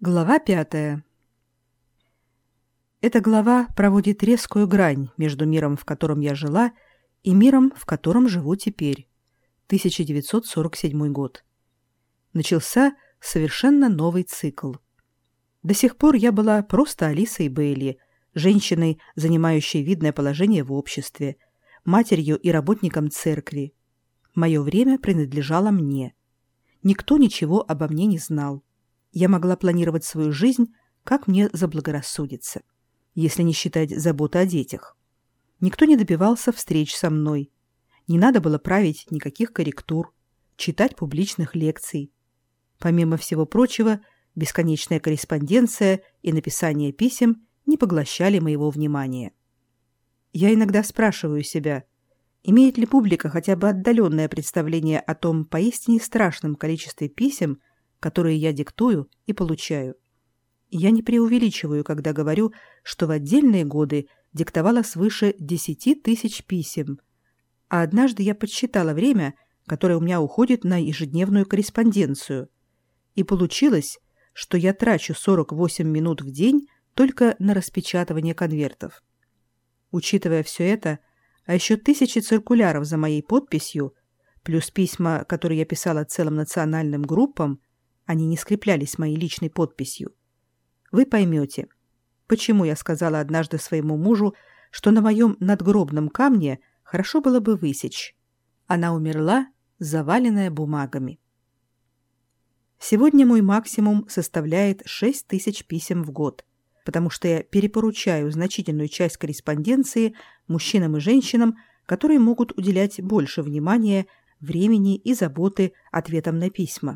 Глава 5. Эта глава проводит резкую грань между миром, в котором я жила, и миром, в котором живу теперь. 1947 год. Начался совершенно новый цикл. До сих пор я была просто Алисой Бейли, женщиной, занимающей видное положение в обществе, матерью и работником церкви. Мое время принадлежало мне. Никто ничего обо мне не знал. Я могла планировать свою жизнь, как мне заблагорассудится, если не считать заботы о детях. Никто не добивался встреч со мной. Не надо было править никаких корректур, читать публичных лекций. Помимо всего прочего, бесконечная корреспонденция и написание писем не поглощали моего внимания. Я иногда спрашиваю себя, имеет ли публика хотя бы отдаленное представление о том поистине страшном количестве писем, которые я диктую и получаю. Я не преувеличиваю, когда говорю, что в отдельные годы диктовала свыше 10 тысяч писем, а однажды я подсчитала время, которое у меня уходит на ежедневную корреспонденцию, и получилось, что я трачу 48 минут в день только на распечатывание конвертов. Учитывая все это, а еще тысячи циркуляров за моей подписью, плюс письма, которые я писала целым национальным группам, они не скреплялись моей личной подписью. Вы поймете, почему я сказала однажды своему мужу, что на моем надгробном камне хорошо было бы высечь. Она умерла, заваленная бумагами. Сегодня мой максимум составляет 6 тысяч писем в год, потому что я перепоручаю значительную часть корреспонденции мужчинам и женщинам, которые могут уделять больше внимания, времени и заботы ответам на письма.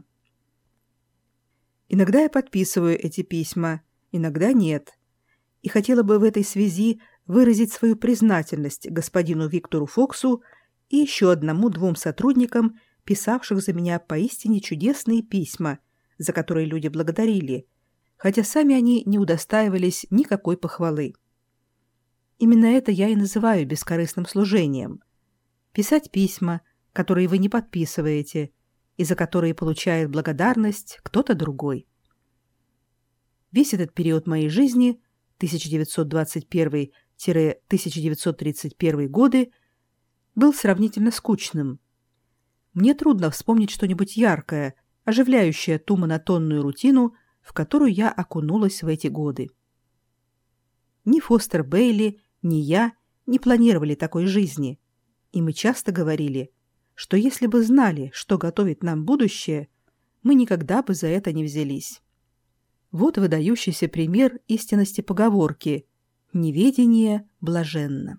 Иногда я подписываю эти письма, иногда нет. И хотела бы в этой связи выразить свою признательность господину Виктору Фоксу и еще одному-двум сотрудникам, писавших за меня поистине чудесные письма, за которые люди благодарили, хотя сами они не удостаивались никакой похвалы. Именно это я и называю бескорыстным служением. Писать письма, которые вы не подписываете, и за которые получает благодарность кто-то другой. Весь этот период моей жизни, 1921-1931 годы, был сравнительно скучным. Мне трудно вспомнить что-нибудь яркое, оживляющее ту монотонную рутину, в которую я окунулась в эти годы. Ни Фостер Бейли, ни я не планировали такой жизни, и мы часто говорили, что если бы знали, что готовит нам будущее, мы никогда бы за это не взялись. Вот выдающийся пример истинности поговорки «неведение блаженно».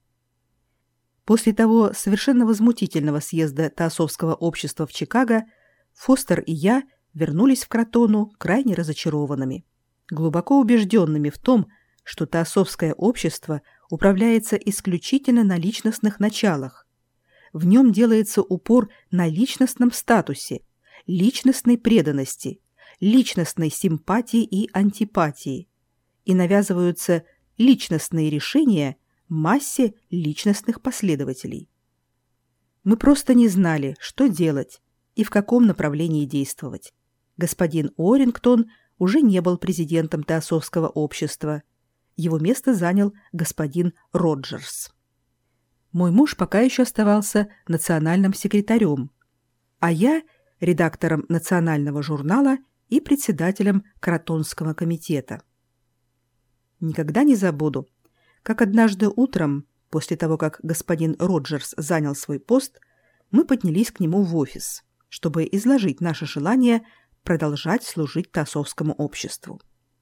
После того совершенно возмутительного съезда Теософского общества в Чикаго Фостер и я вернулись в Кротону крайне разочарованными, глубоко убежденными в том, что Теософское общество управляется исключительно на личностных началах. В нем делается упор на личностном статусе, личностной преданности, личностной симпатии и антипатии, и навязываются личностные решения массе личностных последователей. Мы просто не знали, что делать и в каком направлении действовать. Господин Уоррингтон уже не был президентом Теософского общества. Его место занял господин Роджерс. Мой муж пока еще оставался национальным секретарем, а я – редактором национального журнала и председателем Кротонского комитета. Никогда не забуду, как однажды утром, после того, как господин Роджерс занял свой пост, мы поднялись к нему в офис, чтобы изложить наше желание продолжать служить Теософскому обществу.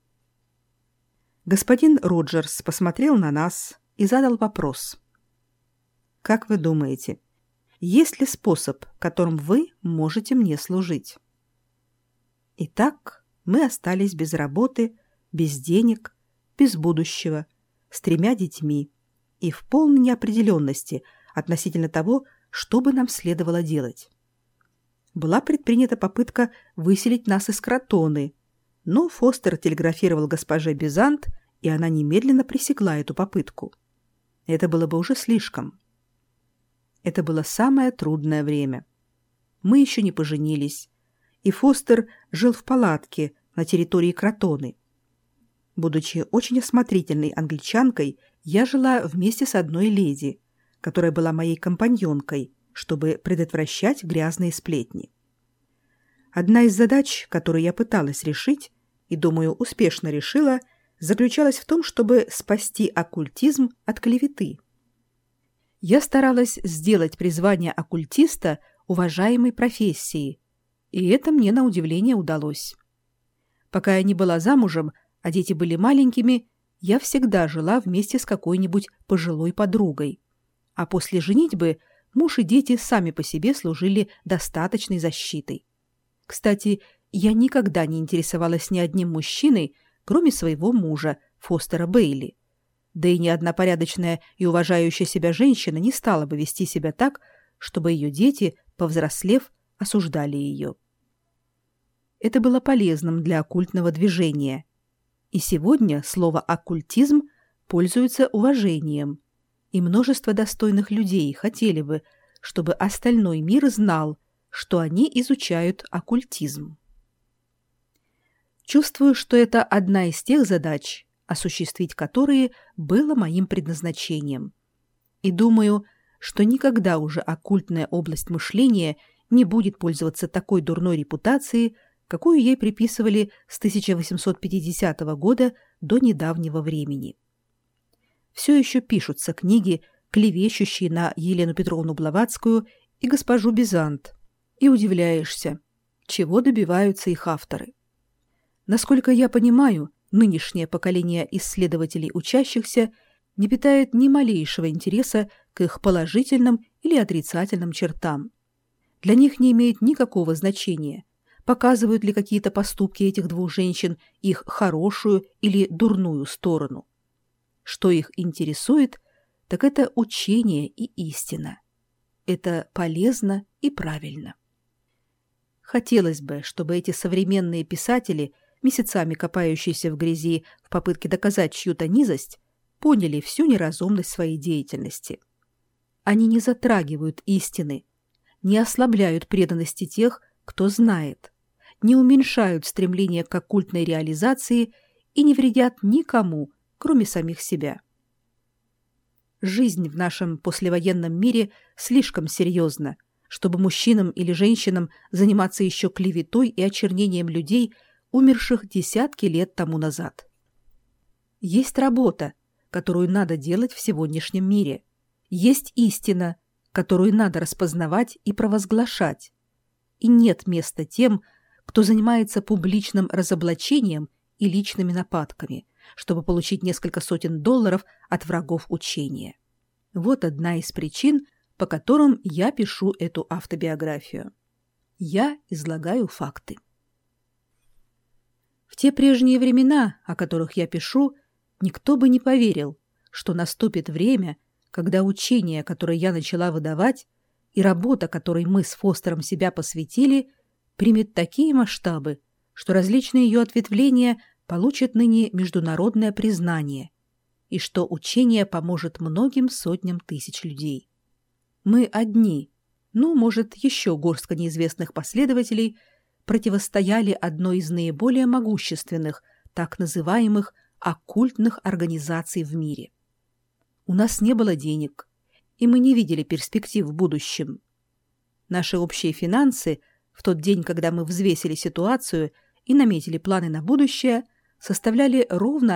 Господин Роджерс посмотрел на нас и задал вопрос. Как вы думаете, есть ли способ, которым вы можете мне служить? Итак, мы остались без работы, без денег, без будущего, с 3 детьми и в полной неопределенности относительно того, что бы нам следовало делать. Была предпринята попытка выселить нас из Кротоны, но Фостер телеграфировал госпоже Бизант, и она немедленно пресекла эту попытку. Это было бы уже слишком. Это было самое трудное время. Мы еще не поженились, и Фостер жил в палатке, на территории Кротоны. Будучи очень осмотрительной англичанкой, я жила вместе с одной леди, которая была моей компаньонкой, чтобы предотвращать грязные сплетни. Одна из задач, которую я пыталась решить, и, думаю, успешно решила, заключалась в том, чтобы спасти оккультизм от клеветы. Я старалась сделать призвание оккультиста уважаемой профессией, и это мне на удивление удалось. Пока я не была замужем, а дети были маленькими, я всегда жила вместе с какой-нибудь пожилой подругой. А после женитьбы муж и дети сами по себе служили достаточной защитой. Кстати, я никогда не интересовалась ни одним мужчиной, кроме своего мужа, Фостера Бейли. Да и ни одна порядочная и уважающая себя женщина не стала бы вести себя так, чтобы ее дети, повзрослев, осуждали ее. Это было полезным для оккультного движения. И сегодня слово «оккультизм» пользуется уважением, и множество достойных людей хотели бы, чтобы остальной мир знал, что они изучают оккультизм. Чувствую, что это одна из тех задач, осуществить которые было моим предназначением. И думаю, что никогда уже оккультная область мышления не будет пользоваться такой дурной репутацией, какую ей приписывали с 1850 года до недавнего времени. Все еще пишутся книги, клевещущие на Елену Петровну Блаватскую и госпожу Бизант, и удивляешься, чего добиваются их авторы. Насколько я понимаю, нынешнее поколение исследователей учащихся не питает ни малейшего интереса к их положительным или отрицательным чертам. Для них не имеет никакого значения, показывают ли какие-то поступки этих двух женщин их хорошую или дурную сторону. Что их интересует, так это учение и истина. Это полезно и правильно. Хотелось бы, чтобы эти современные писатели, месяцами копающиеся в грязи в попытке доказать чью-то низость, поняли всю неразумность своей деятельности. Они не затрагивают истины, не ослабляют преданности тех, кто знает, не уменьшают стремление к оккультной реализации и не вредят никому, кроме самих себя. Жизнь в нашем послевоенном мире слишком серьезна, чтобы мужчинам или женщинам заниматься еще клеветой и очернением людей, умерших десятки лет тому назад. Есть работа, которую надо делать в сегодняшнем мире. Есть истина, которую надо распознавать и провозглашать. И нет места тем, кто занимается публичным разоблачением и личными нападками, чтобы получить несколько сотен долларов от врагов учения. Вот одна из причин, по которым я пишу эту автобиографию. Я излагаю факты. В те прежние времена, о которых я пишу, никто бы не поверил, что наступит время, когда учение, которое я начала выдавать, и работа, которой мы с Фостером себя посвятили, примет такие масштабы, что различные ее ответвления получат ныне международное признание, и что учение поможет многим сотням тысяч людей. Мы одни, может, еще горстка неизвестных последователей, противостояли одной из наиболее могущественных, так называемых оккультных организаций в мире. У нас не было денег, и мы не видели перспектив в будущем. Наши общие финансы в тот день, когда мы взвесили ситуацию и наметили планы на будущее, составляли ровно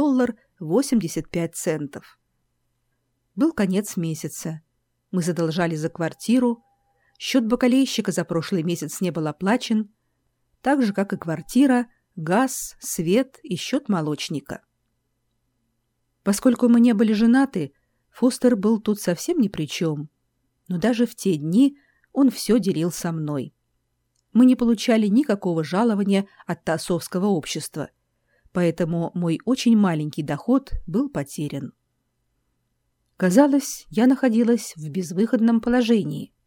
$1.85. Был конец месяца. Мы задолжали за квартиру, счет бакалейщика за прошлый месяц не был оплачен, так же, как и квартира, газ, свет и счет молочника. Поскольку мы не были женаты, Фостер был тут совсем ни при чем, но даже в те дни он все делил со мной. Мы не получали никакого жалования от Таосовского общества, поэтому мой очень маленький доход был потерян. Казалось, я находилась в безвыходном положении.